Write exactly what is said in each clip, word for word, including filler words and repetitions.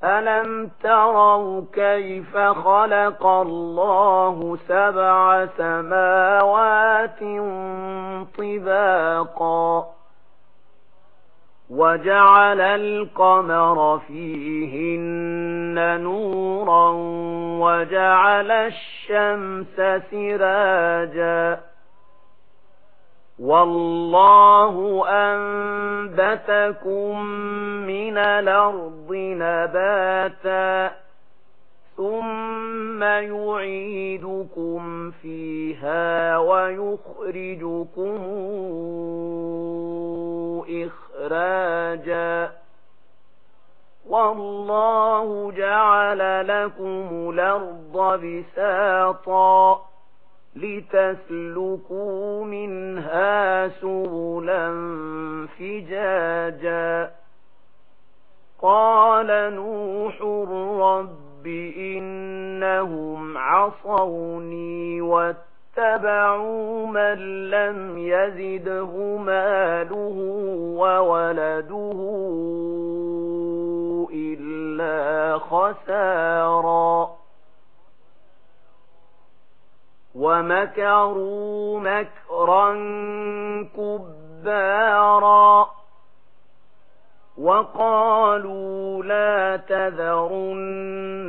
ألم تروا كيف خلق الله سبع سماوات طباقا وجعل القمر فيهن نورا وجعل الشمس سراجا والله أنبتكم من الأرض نباتا ثم يعيدكم فيها ويخرجكم إخراجا والله جعل لكم الأرض بساطا لتسلكوا منها سبلا فجاجا قال نوح رب إنهم عصوني واتبعوا من لم يزده ماله وولده إلا خسارا ومكروا مكرا كبارا وقالوا لا تذرن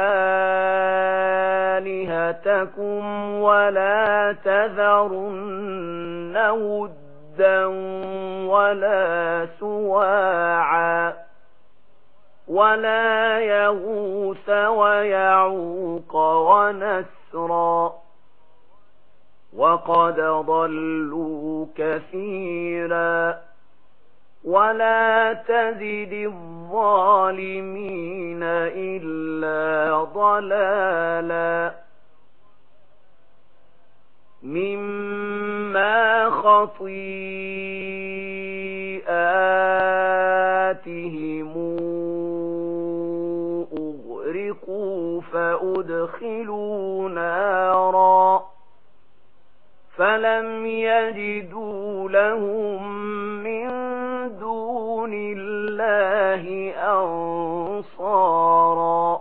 آلهتكم ولا تذرن ودا ولا سواعا ولا يغوث ويعوق ونسرا وقد ضلوا كثيرا ولا تزد الظالمين إلا ضلالا مما خطيئاتهم أغرقوا فأدخلوا نارا فلم يجدوا لهم من دون الله أنصارا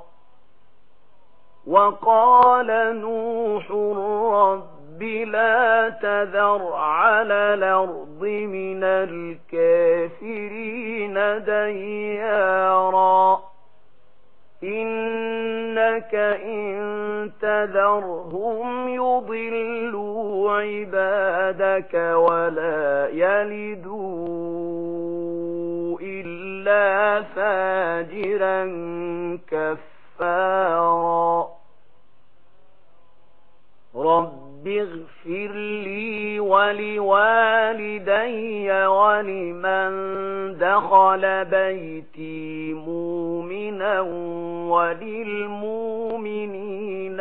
وقال نوح رب لا تذر على الأرض من الكافرين ديارا إنك إن تذرهم يضلوا عبادك ولا يلدوا إلا فاجرا كفارا رب اغفر لي ولوالدي ولمن دخل بيتي مؤمنا وللمؤمنين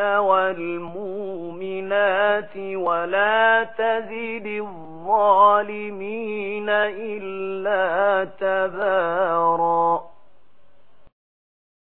والمؤمنات ولا تزد الظالمين إلا تبارا